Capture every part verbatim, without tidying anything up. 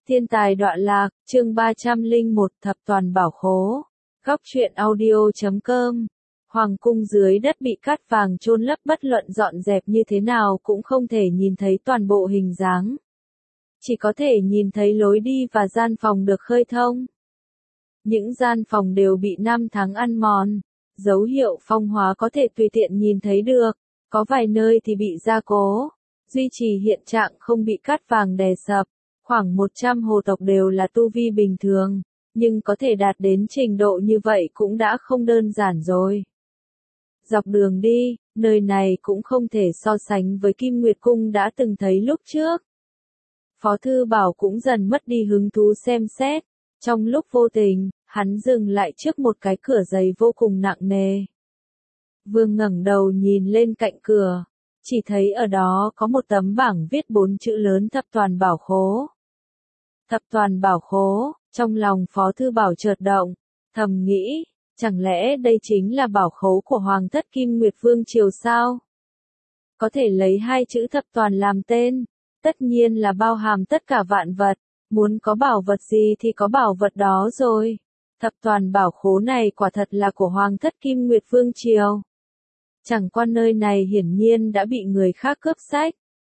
Thiên tài đọa lạc, chương ba trăm lẻ một thập toàn bảo khố. Góc truyện audio chấm com. Hoàng cung dưới đất bị cát vàng chôn lấp, bất luận dọn dẹp như thế nào cũng không thể nhìn thấy toàn bộ hình dáng. Chỉ có thể nhìn thấy lối đi và gian phòng được khơi thông. Những gian phòng đều bị năm tháng ăn mòn, dấu hiệu phong hóa có thể tùy tiện nhìn thấy được, có vài nơi thì bị gia cố, duy trì hiện trạng không bị cát vàng đè sập. Khoảng một trăm hồ tộc đều là tu vi bình thường, nhưng có thể đạt đến trình độ như vậy cũng đã không đơn giản rồi. Dọc đường đi, nơi này cũng không thể so sánh với Kim Nguyệt Cung đã từng thấy lúc trước. Phó Thư Bảo cũng dần mất đi hứng thú xem xét, trong lúc vô tình, hắn dừng lại trước một cái cửa giấy vô cùng nặng nề. Vương ngẩng đầu nhìn lên cạnh cửa, chỉ thấy ở đó có một tấm bảng viết bốn chữ lớn thập toàn bảo khố. Thập toàn bảo khố, trong lòng Phó Thư Bảo chợt động, thầm nghĩ, chẳng lẽ đây chính là bảo khố của Hoàng thất Kim Nguyệt Vương Triều sao? Có thể lấy hai chữ thập toàn làm tên, tất nhiên là bao hàm tất cả vạn vật, muốn có bảo vật gì thì có bảo vật đó rồi. Thập toàn bảo khố này quả thật là của Hoàng thất Kim Nguyệt Vương Triều. Chẳng qua nơi này hiển nhiên đã bị người khác cướp sách.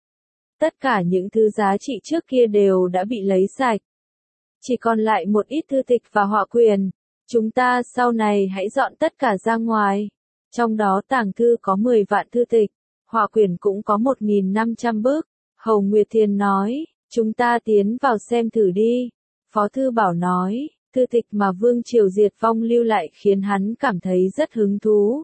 Tất cả những thứ giá trị trước kia đều đã bị lấy sạch. Chỉ còn lại một ít thư tịch và họa quyền. Chúng ta sau này hãy dọn tất cả ra ngoài. Trong đó tàng thư có mười vạn thư tịch, họa quyền cũng có một nghìn năm trăm bức. Hầu Nguyệt Thiền nói, chúng ta tiến vào xem thử đi. Phó Thư Bảo nói, thư tịch mà Vương Triều diệt vong lưu lại khiến hắn cảm thấy rất hứng thú.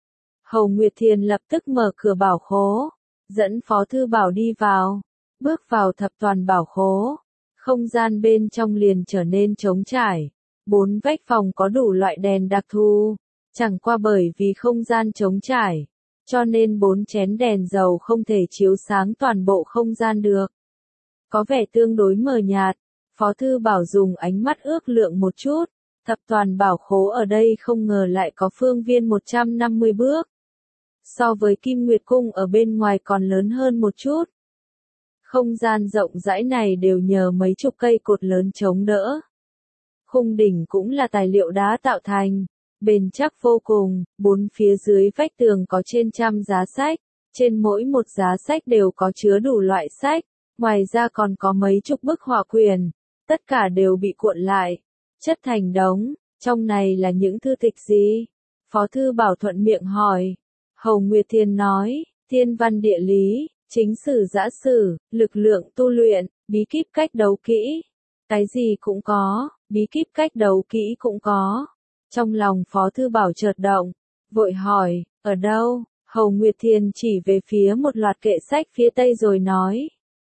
Hầu Nguyệt Thiền lập tức mở cửa bảo khố, dẫn Phó Thư Bảo đi vào, bước vào thập toàn bảo khố. Không gian bên trong liền trở nên trống trải, bốn vách phòng có đủ loại đèn đặc thù, chẳng qua bởi vì không gian trống trải, cho nên bốn chén đèn dầu không thể chiếu sáng toàn bộ không gian được. Có vẻ tương đối mờ nhạt, Phó Thư Bảo dùng ánh mắt ước lượng một chút, thập toàn bảo khố ở đây không ngờ lại có phương viên một trăm năm mươi bước. So với Kim Nguyệt Cung ở bên ngoài còn lớn hơn một chút. Không gian rộng rãi này đều nhờ mấy chục cây cột lớn chống đỡ. Khung đỉnh cũng là tài liệu đá tạo thành, bền chắc vô cùng, bốn phía dưới vách tường có trên trăm giá sách, trên mỗi một giá sách đều có chứa đủ loại sách, ngoài ra còn có mấy chục bức họa quyền, tất cả đều bị cuộn lại, chất thành đống, trong này là những thư tịch gì? Phó Thư Bảo thuận miệng hỏi. Hầu Nguyệt Thiền nói, thiên văn địa lý, chính sử giã sử, lực lượng tu luyện, bí kíp cách đấu kỹ. Cái gì cũng có, bí kíp cách đấu kỹ cũng có. Trong lòng Phó Thư Bảo chợt động, vội hỏi, ở đâu? Hầu Nguyệt Thiền chỉ về phía một loạt kệ sách phía tây rồi nói.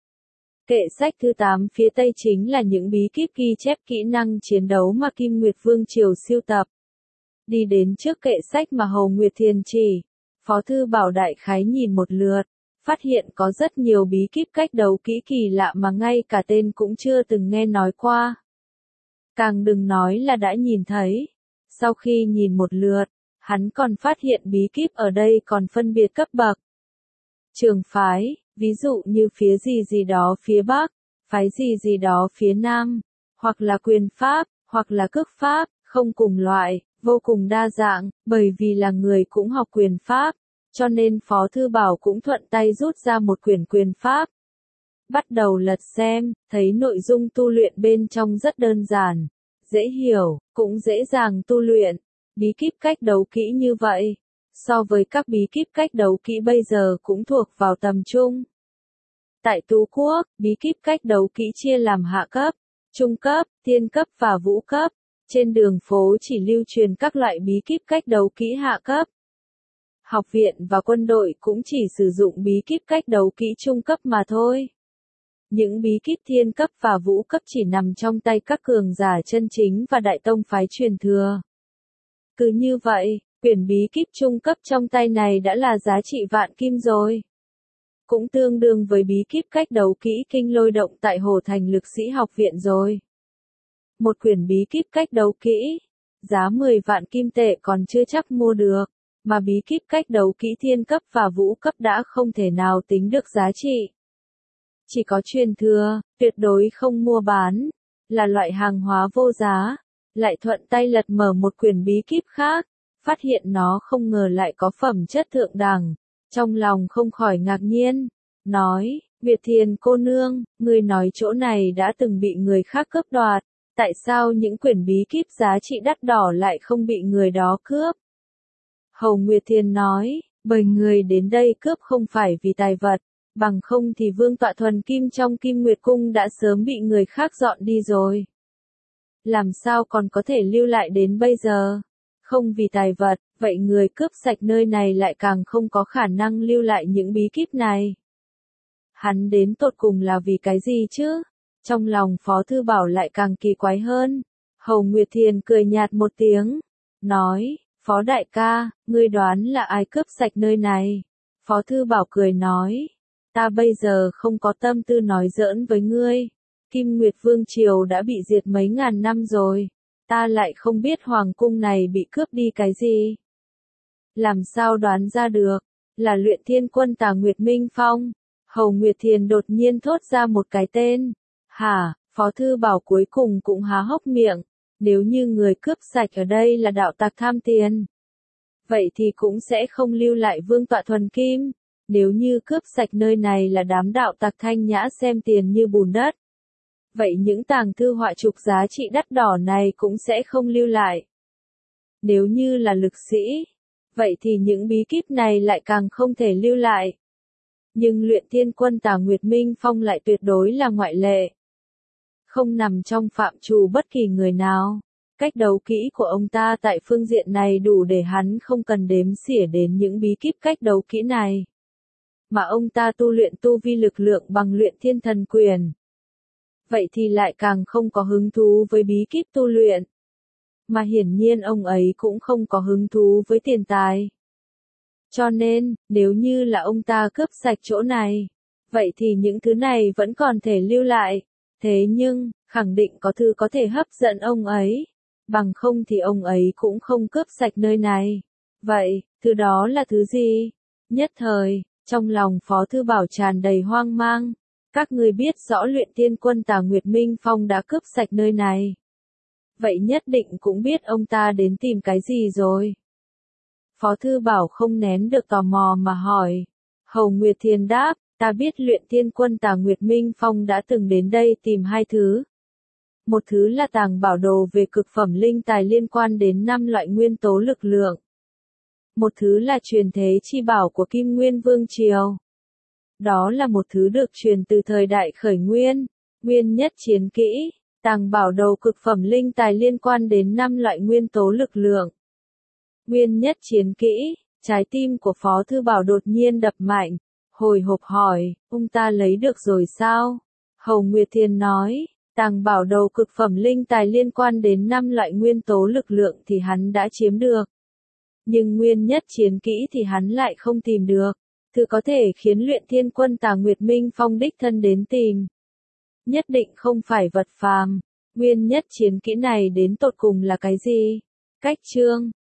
Kệ sách thứ tám phía tây chính là những bí kíp ghi chép kỹ năng chiến đấu mà Kim Nguyệt Vương Triều siêu tập. Đi đến trước kệ sách mà Hầu Nguyệt Thiền chỉ. Phó Thư Bảo đại khái nhìn một lượt, phát hiện có rất nhiều bí kíp cách đấu kỹ kỳ lạ mà ngay cả tên cũng chưa từng nghe nói qua. Càng đừng nói là đã nhìn thấy. Sau khi nhìn một lượt, hắn còn phát hiện bí kíp ở đây còn phân biệt cấp bậc. Trường phái, ví dụ như phía gì gì đó phía Bắc, phái gì gì đó phía Nam, hoặc là quyền pháp, hoặc là cước pháp, không cùng loại. Vô cùng đa dạng, bởi vì là người cũng học quyền pháp, cho nên Phó Thư Bảo cũng thuận tay rút ra một quyển quyền pháp. Bắt đầu lật xem, thấy nội dung tu luyện bên trong rất đơn giản, dễ hiểu, cũng dễ dàng tu luyện. Bí kíp cách đấu kỹ như vậy, so với các bí kíp cách đấu kỹ bây giờ cũng thuộc vào tầm trung. Tại Tú Quốc, bí kíp cách đấu kỹ chia làm hạ cấp, trung cấp, tiên cấp và vũ cấp. Trên đường phố chỉ lưu truyền các loại bí kíp cách đấu kỹ hạ cấp. Học viện và quân đội cũng chỉ sử dụng bí kíp cách đấu kỹ trung cấp mà thôi. Những bí kíp thiên cấp và vũ cấp chỉ nằm trong tay các cường giả chân chính và đại tông phái truyền thừa. Cứ như vậy, quyển bí kíp trung cấp trong tay này đã là giá trị vạn kim rồi. Cũng tương đương với bí kíp cách đấu kỹ kinh lôi động tại Hồ Thành Lực Sĩ học viện rồi. Một quyển bí kíp cách đấu kỹ, giá mười vạn kim tệ còn chưa chắc mua được, mà bí kíp cách đấu kỹ thiên cấp và vũ cấp đã không thể nào tính được giá trị. chỉ có truyền thừa, tuyệt đối không mua bán, là loại hàng hóa vô giá, lại thuận tay lật mở một quyển bí kíp khác, phát hiện nó không ngờ lại có phẩm chất thượng đẳng, trong lòng không khỏi ngạc nhiên, nói, Nguyệt Thiền cô nương, người nói chỗ này đã từng bị người khác cướp đoạt, tại sao những quyển bí kíp giá trị đắt đỏ lại không bị người đó cướp? Hầu Nguyệt Thiền nói, bởi người đến đây cướp không phải vì tài vật, bằng không thì vương tọa thuần kim trong Kim Nguyệt Cung đã sớm bị người khác dọn đi rồi. Làm sao còn có thể lưu lại đến bây giờ? Không vì tài vật, vậy người cướp sạch nơi này lại càng không có khả năng lưu lại những bí kíp này. Hắn đến tột cùng là vì cái gì chứ? Trong lòng Phó Thư Bảo lại càng kỳ quái hơn. Hầu Nguyệt Thiền cười nhạt một tiếng, nói, Phó đại ca, ngươi đoán là ai cướp sạch nơi này? Phó Thư Bảo cười nói, ta bây giờ không có tâm tư nói giỡn với ngươi. Kim Nguyệt Vương Triều đã bị diệt mấy ngàn năm rồi, ta lại không biết hoàng cung này bị cướp đi cái gì. Làm sao đoán ra được, là Luyện Thiên Quân Tà Nguyệt Minh Phong. Hầu Nguyệt Thiền đột nhiên thốt ra một cái tên. Hả, Phó Thư Bảo cuối cùng cũng há hốc miệng, nếu như người cướp sạch ở đây là đạo tặc tham tiền, vậy thì cũng sẽ không lưu lại vương tọa thuần kim. Nếu như cướp sạch nơi này là đám đạo tặc thanh nhã xem tiền như bùn đất, vậy những tàng thư họa trục giá trị đắt đỏ này cũng sẽ không lưu lại. Nếu như là lực sĩ, vậy thì những bí kíp này lại càng không thể lưu lại. Nhưng Luyện Thiên Quân Tà Nguyệt Minh Phong lại tuyệt đối là ngoại lệ. Không nằm trong phạm trù bất kỳ người nào. Cách đấu kỹ của ông ta tại phương diện này đủ để hắn không cần đếm xỉa đến những bí kíp cách đấu kỹ này. Mà ông ta tu luyện tu vi lực lượng bằng Luyện Thiên Thần Quyền. Vậy thì lại càng không có hứng thú với bí kíp tu luyện. Mà hiển nhiên ông ấy cũng không có hứng thú với tiền tài. Cho nên, nếu như là ông ta cướp sạch chỗ này, vậy thì những thứ này vẫn còn thể lưu lại. Thế nhưng, khẳng định có thứ có thể hấp dẫn ông ấy. Bằng không thì ông ấy cũng không cướp sạch nơi này. Vậy, thứ đó là thứ gì? Nhất thời, trong lòng Phó Thư Bảo tràn đầy hoang mang. Các ngươi biết rõ Luyện Thiên Quân Tà Nguyệt Minh Phong đã cướp sạch nơi này. Vậy nhất định cũng biết ông ta đến tìm cái gì rồi. Phó Thư Bảo không nén được tò mò mà hỏi. Hầu Nguyệt Thiền đáp, ta biết Luyện Thiên Quân Tà Nguyệt Minh Phong đã từng đến đây tìm hai thứ. Một thứ là tàng bảo đồ về cực phẩm linh tài liên quan đến năm loại nguyên tố lực lượng. Một thứ là truyền thế chi bảo của Kim Nguyên Vương Triều. Đó là một thứ được truyền từ thời đại khởi nguyên, nguyên nhất chiến kỹ, tàng bảo đồ cực phẩm linh tài liên quan đến năm loại nguyên tố lực lượng. Nguyên nhất chiến kỹ, trái tim của Phó Thư Bảo đột nhiên đập mạnh, hồi hộp hỏi, ông ta lấy được rồi sao? Hầu Nguyệt Thiền nói, tàng bảo đồ cực phẩm linh tài liên quan đến năm loại nguyên tố lực lượng thì hắn đã chiếm được. Nhưng nguyên nhất chiến kỹ thì hắn lại không tìm được. Thứ có thể khiến Luyện Thiên Quân Tà Nguyệt Minh Phong đích thân đến tìm. Nhất định không phải vật phàm. Nguyên nhất chiến kỹ này đến tột cùng là cái gì? Cách chương